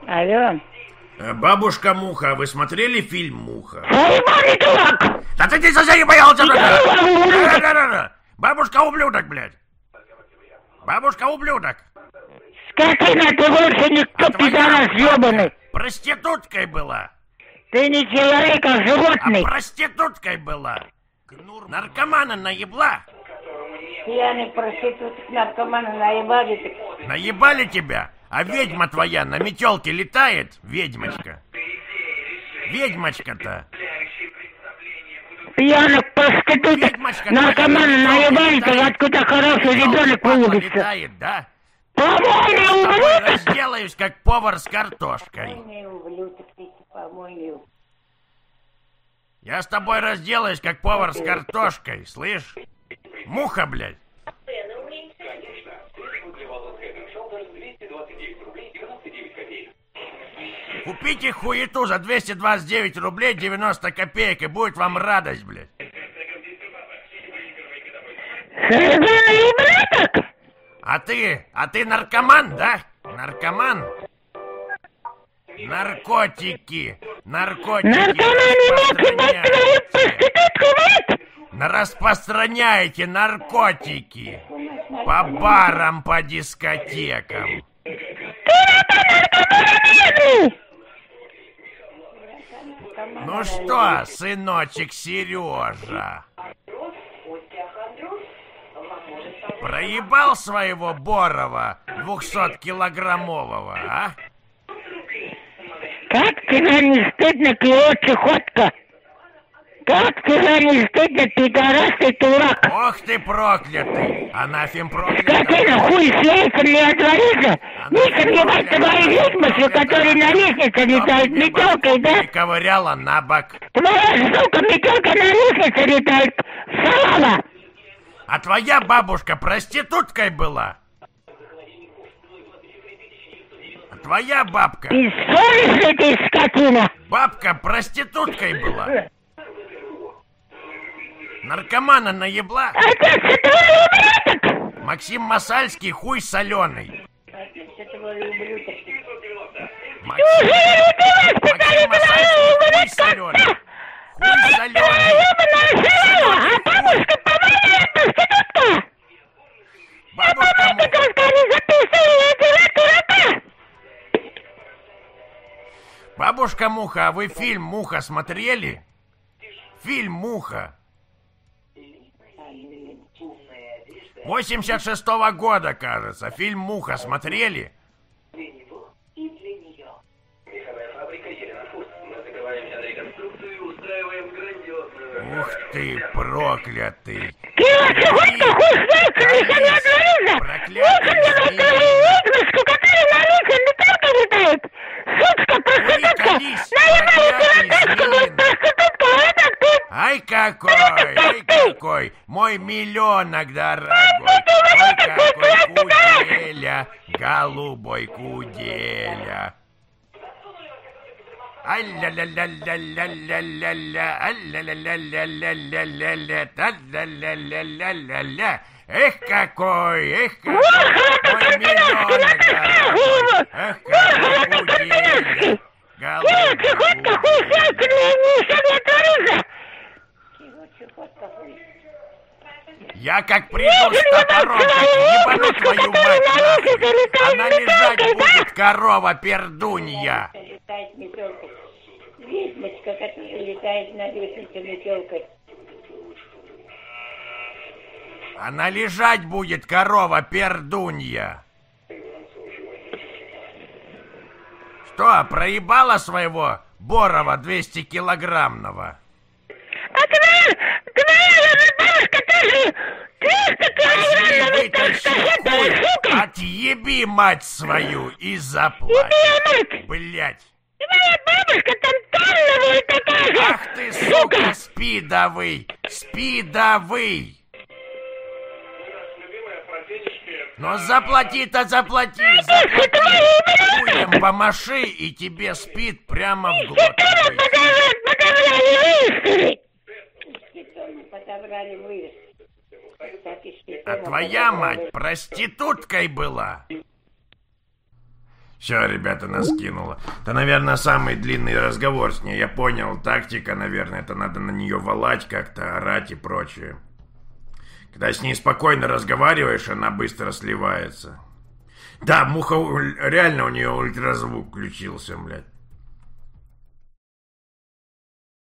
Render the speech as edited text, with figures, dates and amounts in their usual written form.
Алло. Бабушка Муха, вы смотрели фильм «Муха»? Заебали, дурак! Да ты не заебался! Бабушка ублюдок, блядь! Бабушка ублюдок! Скотина, ты больше никто, пидорас ёбаный! Проституткой была! Ты не человек, а животный! Проституткой была! Наркомана наебла! Пьяный проституток, наркомана наебали. Наебали тебя? А ведьма твоя на метелке летает, ведьмочка? Ведьмочка-то! Пьяных проституток, наркомана наебали, ты откуда хороший ребенок вылупится. Летает, да? Помойный Я с тобой ублюдок! разделаюсь, как повар с картошкой. Помойный ублюдок, ты помойный. Я с тобой разделаюсь, как повар с картошкой, слышь? Муха, блядь. Купите хуету за 229 рублей 90 копеек, и будет вам радость, блядь. Сырганый ублюдок! А ты наркоман, да? Наркоман? Наркотики Наркоман имеет твою проститутку, нет? распространяете наркотики по барам, по дискотекам. Ну что, сыночек Сережа, проебал своего Борова 200-килограммового, а? Как тебя не стыдно, Клео Чехотка? Как тебя не стыдно, пидорас ты дурак? Ох ты проклятый! Анафем проклятый! Скотина, хуй с яйцем не отворится! Никак ебать твои ведьмочки, которые на лестнице летают метелкой, да? Ты ковыряла на бок. Твоя сука метелка на лестнице летает, салава! А твоя бабушка проституткой была? А твоя бабка? Бессовестный ты, скотина! Бабка проституткой была? Наркомана наебла? Отец, это твой ублюдок! Максим Масальский хуй соленый. Максим Масальский хуй соленый. Хуй соленый. А бабушка, по-моему, проститутка! Бабушка Муха. Бабушка Муха, а вы фильм «Муха» смотрели? Фильм «Муха». 86-го года, кажется. Фильм «Муха» смотрели? Ух ты, проклятый! Ай какой, мой миллионок дорогой, ой какой куделя, голубой куделя. Ай-ля-ля-ля-ля-ля-ля-ля-ля, ай-ля-ля-ля-ля-ля-ля-ля-ля, та-ля-ля-ля-ля-ля. Эх какой, мой миллионок дорогой, эх какой куделя, голубой куделя. Я как приду с топором, как ебану твою мать нахуй, она лежать будет, корова пердунья. Ведьмочка, которая летает на лестнице метелкой. Она лежать будет, корова пердунья. Что, проебала своего Борова 200-килограммного? А твоя бабушка тоже 200-килограммного, сука! Отъеби мать свою и заплать. Блять. Твоя бабушка там тонновая такая же! Ах ты, сука, спидовый! Спидовый! Но заплати-то заплати! Хуем помаши, и тебе спид прямо в глотку. А твоя мать проституткой была? Все, ребята, нас кинуло. Это, наверное, самый длинный разговор с ней. Я понял, тактика, наверное. Это надо на нее валать как-то, орать и прочее. Когда с ней спокойно разговариваешь, она быстро сливается. Да, муха, реально у нее ультразвук включился, блядь.